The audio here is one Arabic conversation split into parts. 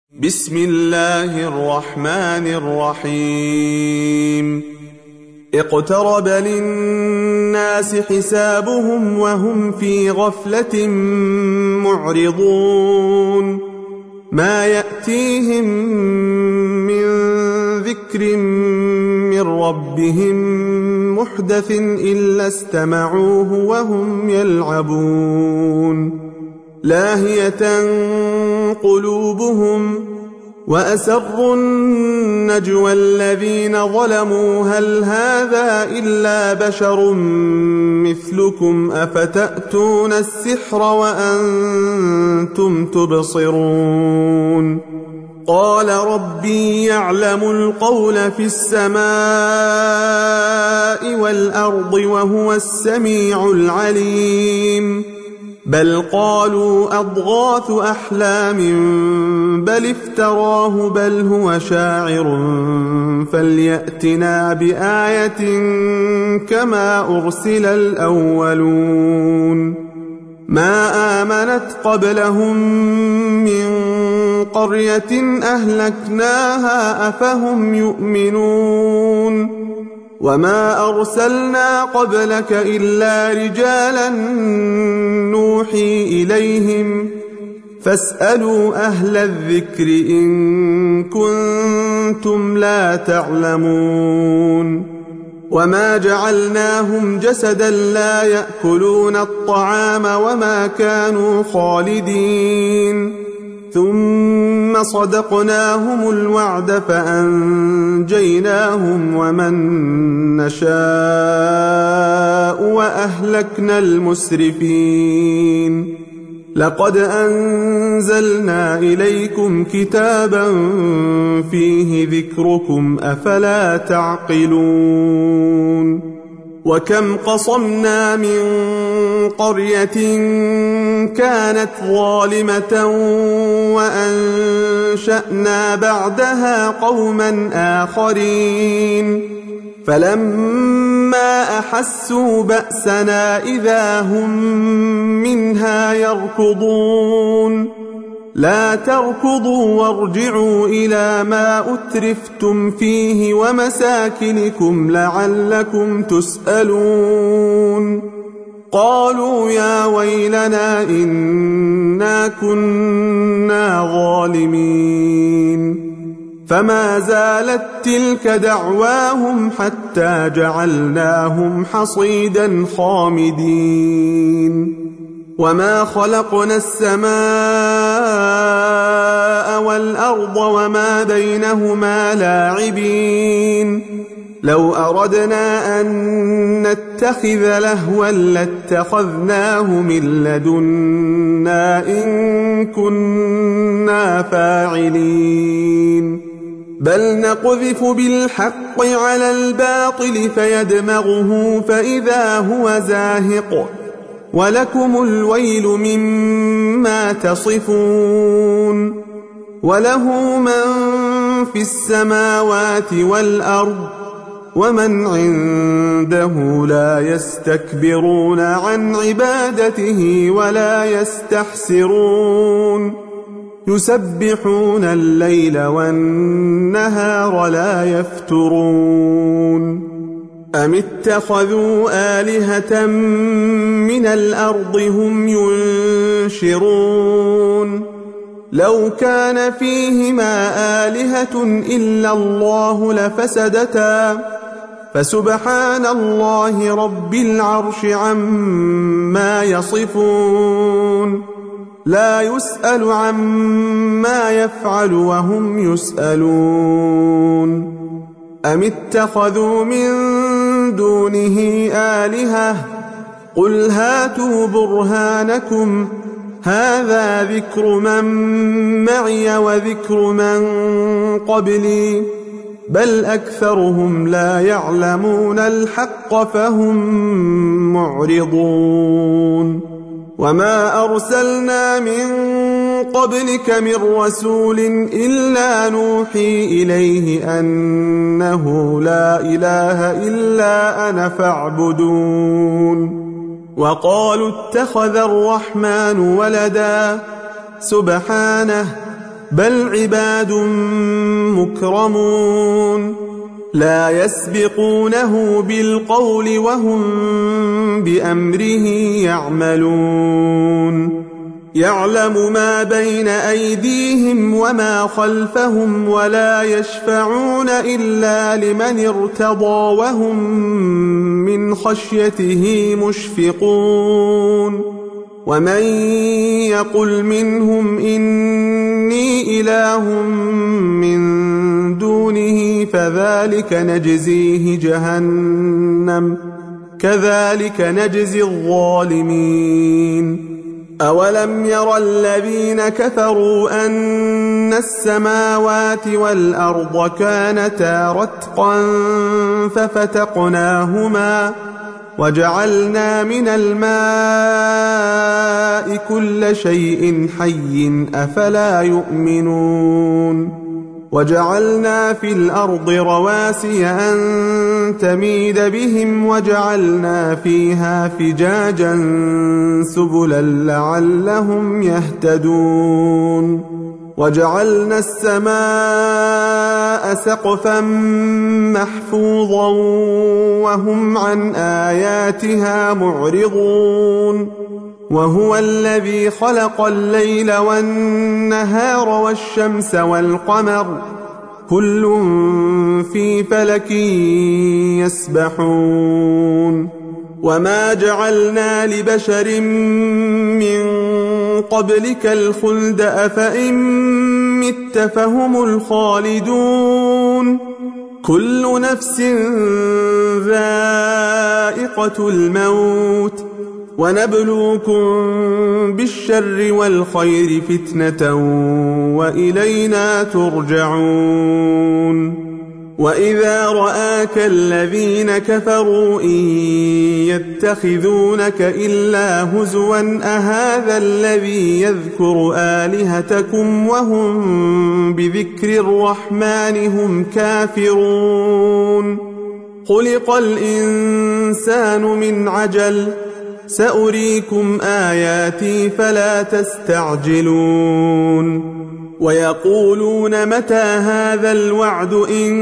بسم الله الرحمن الرحيم اقترب للناس حسابهم وهم في غفلة معرضون ما يأتيهم من ذكر من ربهم محدث إلا استمعوه وهم يلعبون لاهية قلوبهم وأسروا النجوى الذين ظلموا هل هذا إلا بشر مثلكم أفتأتون السحر وأنتم تبصرون قال ربي يعلم القول في السماء والأرض وهو السميع العليم بل قالوا أضغاث أحلام بل افتراه بل هو شاعر فليأتنا بآية كما أرسل الأولون ما آمنت قبلهم من قرية أهلكناها أفهم يؤمنون وما أرسلنا قبلك إلا رجالا نوحي إليهم فاسألوا أهل الذكر إن كنتم لا تعلمون وما جعلناهم جسدا لا يأكلون الطعام وما كانوا خالدين ثم صدقناهم الوعد فأنجيناهم ومن نشاء وأهلكنا المسرفين لقد أنزلنا إليكم كتابا فيه ذكركم أفلا تعقلون وكم قصمنا من قرية كانت ظالمة وأنشأنا بعدها قوما آخرين فلما أحسوا بأسنا إذا هم منها يركضون لا تركضوا وارجعوا إلى ما أترفتم فيه ومساكنكم لعلكم تسألون قالوا يا ويلنا إنا كنا ظالمين فما زالت تلك دعواهم حتى جعلناهم حصيدا خامدين وما خلقنا السماء والأرض وما بينهما لاعبين لو أردنا أن نتخذ لهوا لاتخذناه من لدنا إن كنا فاعلين بل نقذف بالحق على الباطل فيدمغه فإذا هو زاهق ولكم الويل مما تصفون وله من في السماوات والأرض ومن عنده لا يستكبرون عن عبادته ولا يستحسرون يسبحون الليل والنهار لا يفترون أم اتخذوا آلهة من الأرض هم ينشرون لو كان فيهما آلهة إلا الله لفسدتا فسبحان الله رب العرش عما يصفون لا يسأل عما يفعل وهم يسألون أم اتخذوا من دونه آلهة قل هاتوا برهانكم هذا ذكر من معي وذكر من قبلي بل أكثرهم لا يعلمون الحق فهم معرضون وما أرسلنا من قبلك من رسول إلا نوحي إليه أنه لا إله إلا أنا فاعبدون وقالوا اتخذ الرحمن ولدا سبحانه بل عباد مكرمون لا يسبقونه بالقول وهم بأمره يعملون يعلم ما بين أيديهم وما خلفهم ولا يشفعون إلا لمن ارتضى وهم من خشيته مشفقون ومن يقل منهم إني إله من دونه فذلك نجزيه جهنم كذلك نجزي الظالمين أولم ير الذين كفروا أن السماوات والأرض كانتا رتقا ففتقناهما وجعلنا من الماء كل شيء حي أفلا يؤمنون وجعلنا في الأرض رواسي أن تميد بهم وجعلنا فيها فجاجا سبلا لعلهم يهتدون وجعلنا السماء سقفا محفوظا وهم عن آياتها معرضون وهو الذي خلق الليل والنهار والشمس والقمر كل في فلك يسبحون وما جعلنا لبشر من قبلك الخلد أفإن مت فهم الخالدون كل نفس ذائقة الموت ونبلوكم بالشر والخير فتنة وإلينا ترجعون وإذا رآك الذين كفروا إن يتخذونك إلا هزوا أهذا الذي يذكر آلهتكم وهم بذكر الرحمن هم كافرون خلق الإنسان من عجل سأريكم آياتي فلا تستعجلون ويقولون متى هذا الوعد إن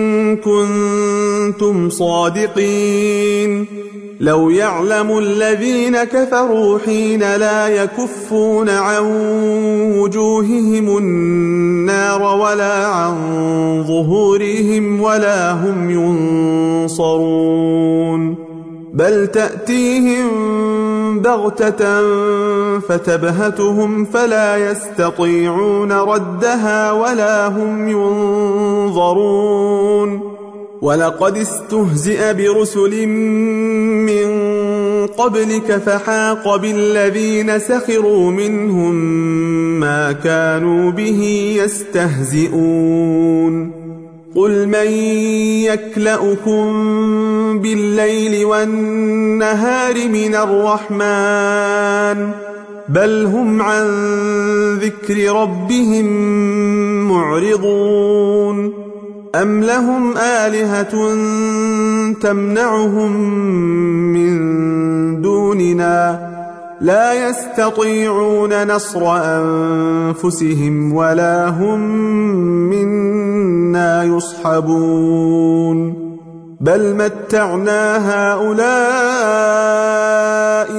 كنتم صادقين لو يعلم الذين كفروا حين لا يكفون عن وجوههم النار ولا عن ظهورهم ولا هم ينصرون بل تأتيهم بغتة فتبهتهم فلا يستطيعون ردها ولا هم ينظرون ولقد استهزئ برسل من قبلك فحاق بالذين سخروا منهم ما كانوا به يستهزئون قل من يكلؤكم بالليل والنهار من الرحمن بل هم عن ذكر ربهم معرضون أم لهم آلهة تمنعهم من دوننا لا يستطيعون نصر أنفسهم ولا هم منا يصحبون بل متعنا هؤلاء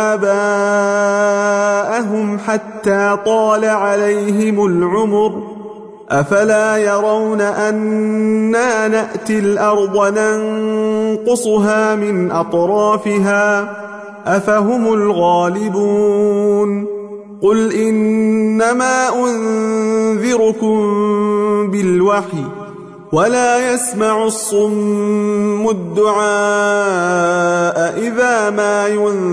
وآباءهم حتى طال عليهم العمر أفلا يرون أنا نأتي الأرض ننقصها من أطرافها أفهم الغالبون قل إنما أنذركم بالوحي ولا يسمع الصم الدعاء إذا ما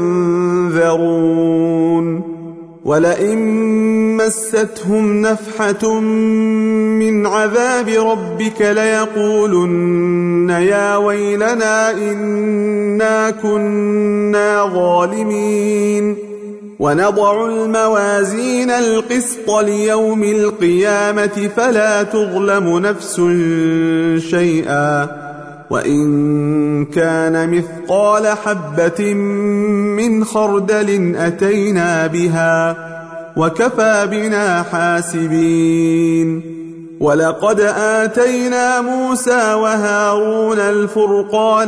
ينذرون ولئن مستهم نفحة من عذاب ربك ليقولن يا ويلنا إنا كنا ظالمين ونضع الموازين القسط ليوم القيامة فلا تظلم نفس شيئا وإن كان مثقال حبة من خردل أتينا بها وكفى بنا حاسبين ولقد آتينا موسى وهارون الفرقان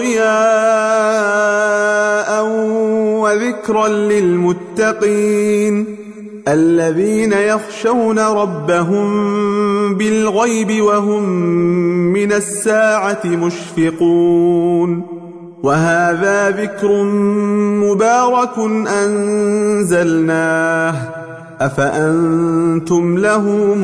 وضياء وذكرا للمتقين الذين يخشون ربهم بالغيب وهم من الساعة مشفقون وهذا ذكر مبارك أنزلناه أفأنتم له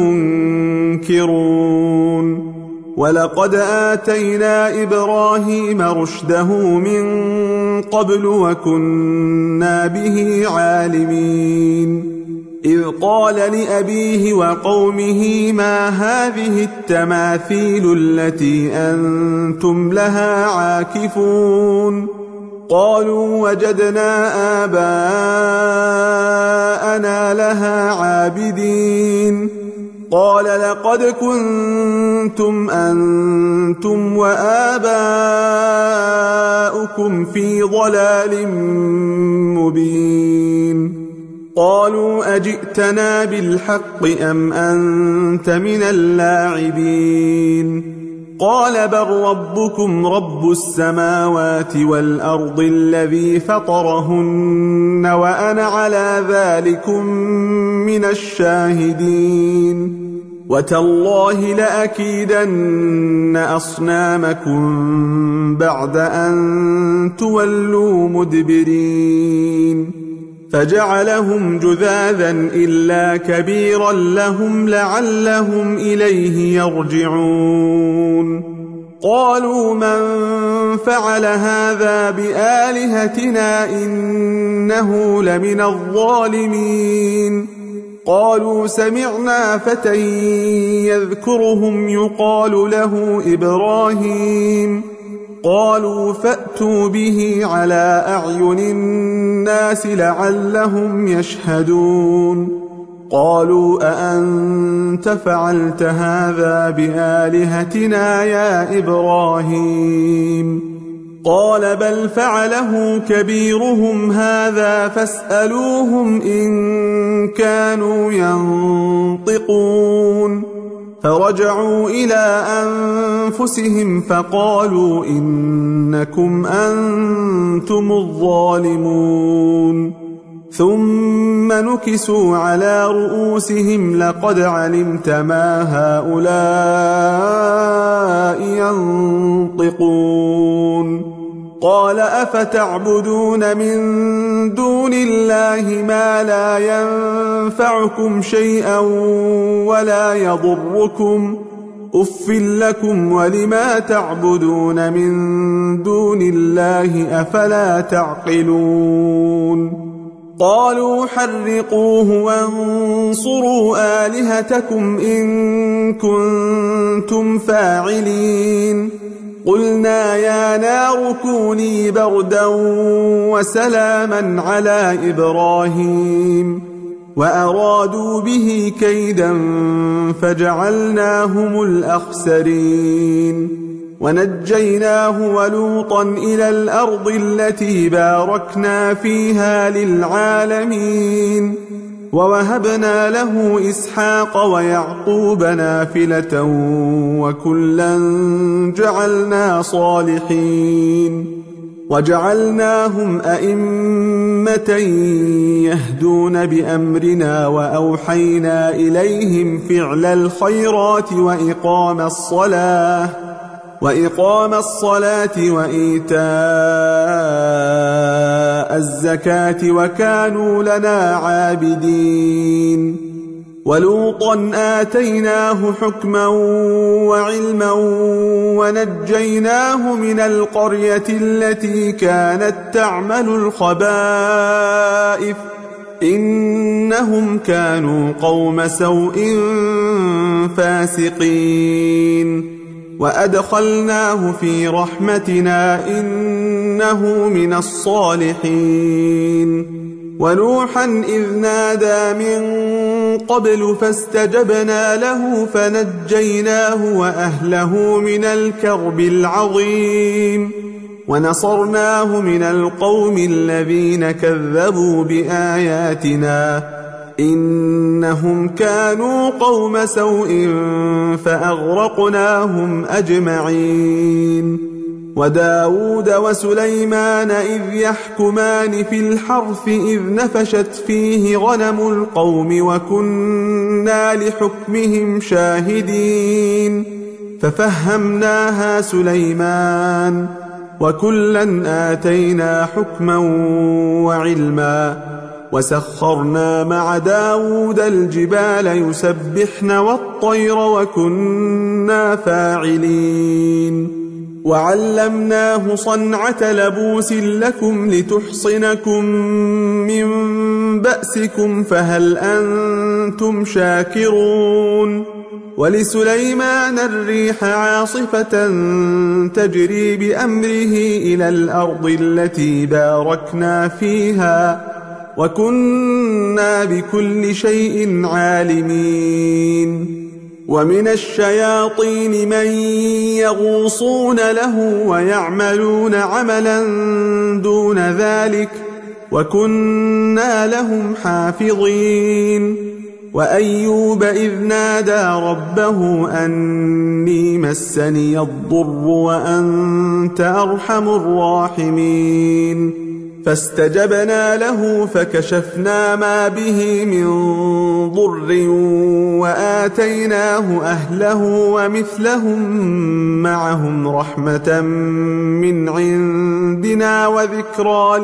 منكرون ولقد آتينا إبراهيم رشده من قبل وكنا به عالمين إذ قال لأبيه وقومه ما هذه التماثيل التي أنتم لها عاكفون قالوا وجدنا آباءنا لها عابدين قال لقد كنتم أنتم وآباؤكم في ضلال مبين قالوا أجئتنا بالحق أم أنت من اللاعبين قال بل ربكم رب السماوات والأرض الذي فطرهن وأنا على ذلكم من الشاهدين وتالله لأكيدن أصنامكم بعد أن تولوا مدبرين فجعلهم جذاذا إلا كبيرا لهم لعلهم إليه يرجعون قالوا من فعل هذا بآلهتنا إنه لمن الظالمين قالوا سمعنا فتى يذكرهم يقال له إبراهيم قالوا فأتوا به على أعين الناس لعلهم يشهدون قالوا أأنت فعلت هذا بآلهتنا يا إبراهيم قال بل فعله كبيرهم هذا فاسألوهم إن كانوا ينطقون فرجعوا إلى أنفسهم فقالوا إنكم أنتم الظالمون ثم نكسوا على رؤوسهم لقد علمت ما هؤلاء ينطقون قال أفتعبدون من دون الله ما لا ينفعكم شيئا ولا يضركم أف لكم ولما تعبدون من دون الله أفلا تعقلون قالوا حرقوه وانصروا آلهتكم إن كنتم فاعلين قلنا يا نار كوني بردا وسلاما على إبراهيم وأرادوا به كيدا فجعلناهم الأخسرين ونجيناه ولوطا إلى الأرض التي باركنا فيها للعالمين ووهبنا له إسحاق ويعقوب نافلة وكلا جعلنا صالحين وجعلناهم أئمة يهدون بأمرنا وأوحينا إليهم فعل الخيرات وإقام الصلاة وإيتاء الزكاة وكانوا لنا عابدين ولوطا آتيناه حكما وعلما ونجيناه من القرية التي كانت تعمل الخبائث إنهم كانوا قوم سوء فاسقين وأدخلناه في رحمتنا إنه من الصالحين ونوحا إذ نادى من قبل فاستجبنا له فنجيناه وأهله من الكرب العظيم ونصرناه من القوم الذين كذبوا بآياتنا إنهم كانوا قوم سوء فأغرقناهم أجمعين وداود وسليمان إذ يحكمان في الحرث إذ نفشت فيه غنم القوم وكنا لحكمهم شاهدين ففهمناها سليمان وكلا آتينا حكما وعلما وسخرنا مع داود الجبال يسبحن والطير وكنا فاعلين وعلمناه صنعة لبوس لكم لتحصنكم من بأسكم فهل أنتم شاكرون ولسليمان الريح عاصفة تجري بأمره إلى الأرض التي باركنا فيها وكنا بكل شيء عالمين ومن الشياطين من يغوصون له ويعملون عملا دون ذلك وكنا لهم حافظين وأيوب إذ نادى ربه أني مسني الضر وأنت أرحم الراحمين فاستجبنا له فكشفنا ما به من ضر وآتيناه أهله ومثلهم معهم رحمة من عندنا وذكرى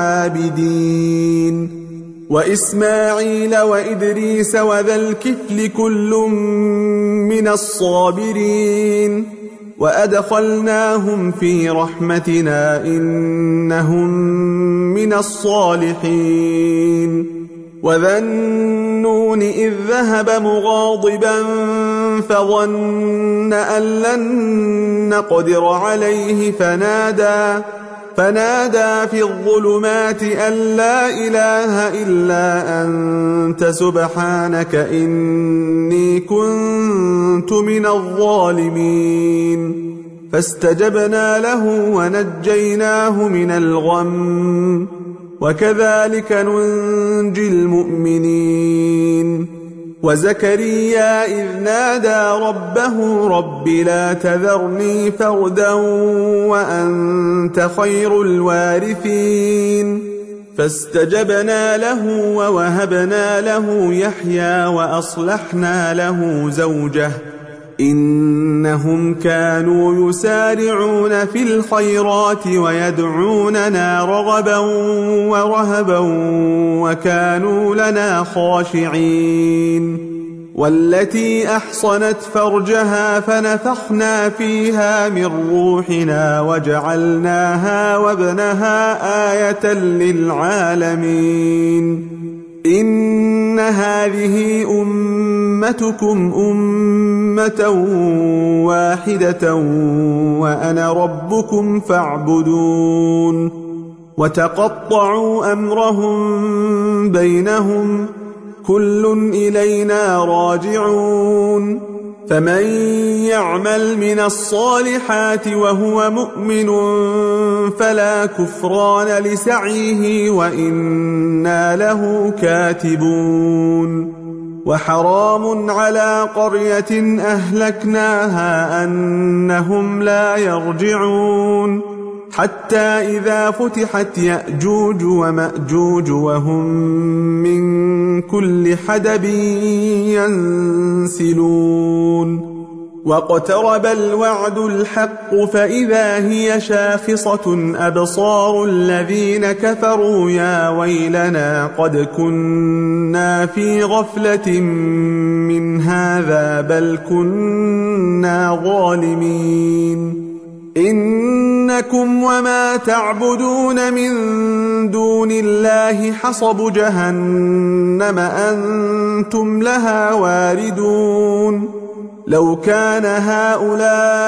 للعابدين وإسماعيل وإدريس وذا الكفل كل من الصابرين وأدخلناهم في رحمتنا إنهم من الصالحين وذا النون إذ ذهب مغاضبا فظن أن لن نقدر عليه فنادى في الظلمات أن لا إله إلا أنت سبحانك إني كنت من الظالمين فاستجبنا له ونجيناه من الغم وكذلك ننجي المؤمنين وزكريا إذ نادى ربه رب لا تذرني فردا وأنت خير الوارثين فاستجبنا له ووهبنا له يحيى وأصلحنا له زوجه إنهم كانوا يسارعون في الخيرات ويدعوننا رغبا ورهبا وكانوا لنا خاشعين والتي أحصنت فرجها فنفخنا فيها من روحنا وجعلناها وابنها آية للعالمين إن هذه أمتكم أمة واحدة وأنا ربكم فاعبدون وتقطعوا أمرهم بينهم كل إلينا راجعون فمن يعمل من الصالحات وهو مؤمن فلا كفران لسعيه وإنا له كاتبون وحرام على قرية أهلكناها أنهم لا يرجعون حتى إذا فتحت يأجوج ومأجوج وهم من كل حدب ينسلون واقترب الوعد الحق فإذا هي شاخصة أبصار الذين كفروا يا ويلنا قد كنا في غفلة من هذا بل كنا ظالمين إنكم وما تعبدون من دون الله حصب جهنم أنتم لها واردون لو كان هؤلاء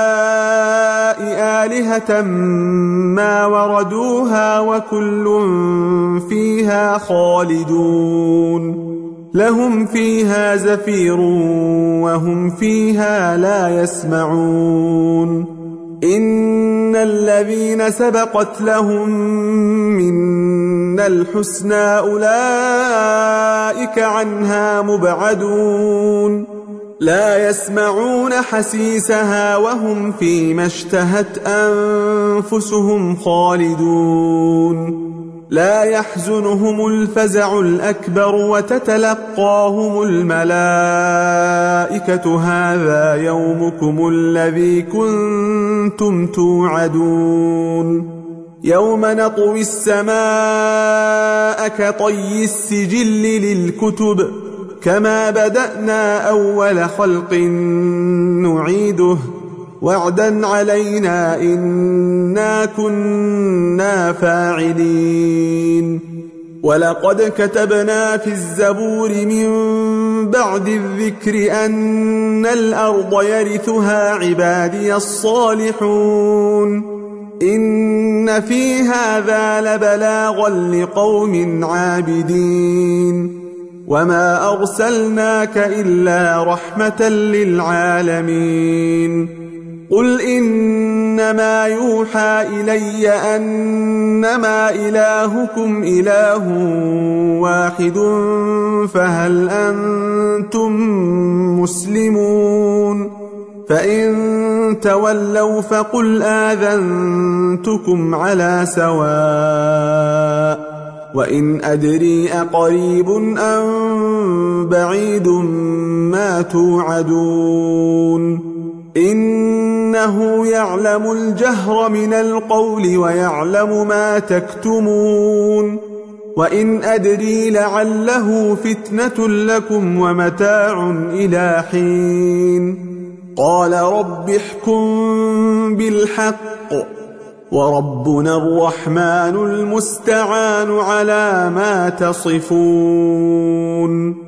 آلهة ما وردوها وكل فيها خالدون لهم فيها زفير وهم فيها لا يسمعون إن الذين سبقت لهم منا الحسنى أولئك عنها مبعدون لا يسمعون حسيسها وهم فيما اشتهت أنفسهم خالدون لا يحزنهم الفزع الأكبر وتتلقاهم الملائكة هذا يومكم الذي كنتم توعدون يوم نطوي السماء كطي السجل للكتب كما بدأنا أول خلق نعيده وعدا علينا إنا كنا فاعلين ولقد كتبنا في الزبور من بعد الذكر أن الأرض يرثها عبادي الصالحون إن في هذا لبلاغا لقوم عابدين وما أرسلناك إلا رحمة للعالمين قل إنما يوحى إلي أنما إلهكم إله واحد فهل أنتم مسلمون فإن تولوا فقل آذنتكم على سواء وإن أدري أقريب أم بعيد ما توعدون إنه يعلم الجهر من القول ويعلم ما تكتمون وإن أدري لعله فتنة لكم ومتاع إلى حين قال رب احكم بالحق وربنا الرحمن المستعان على ما تصفون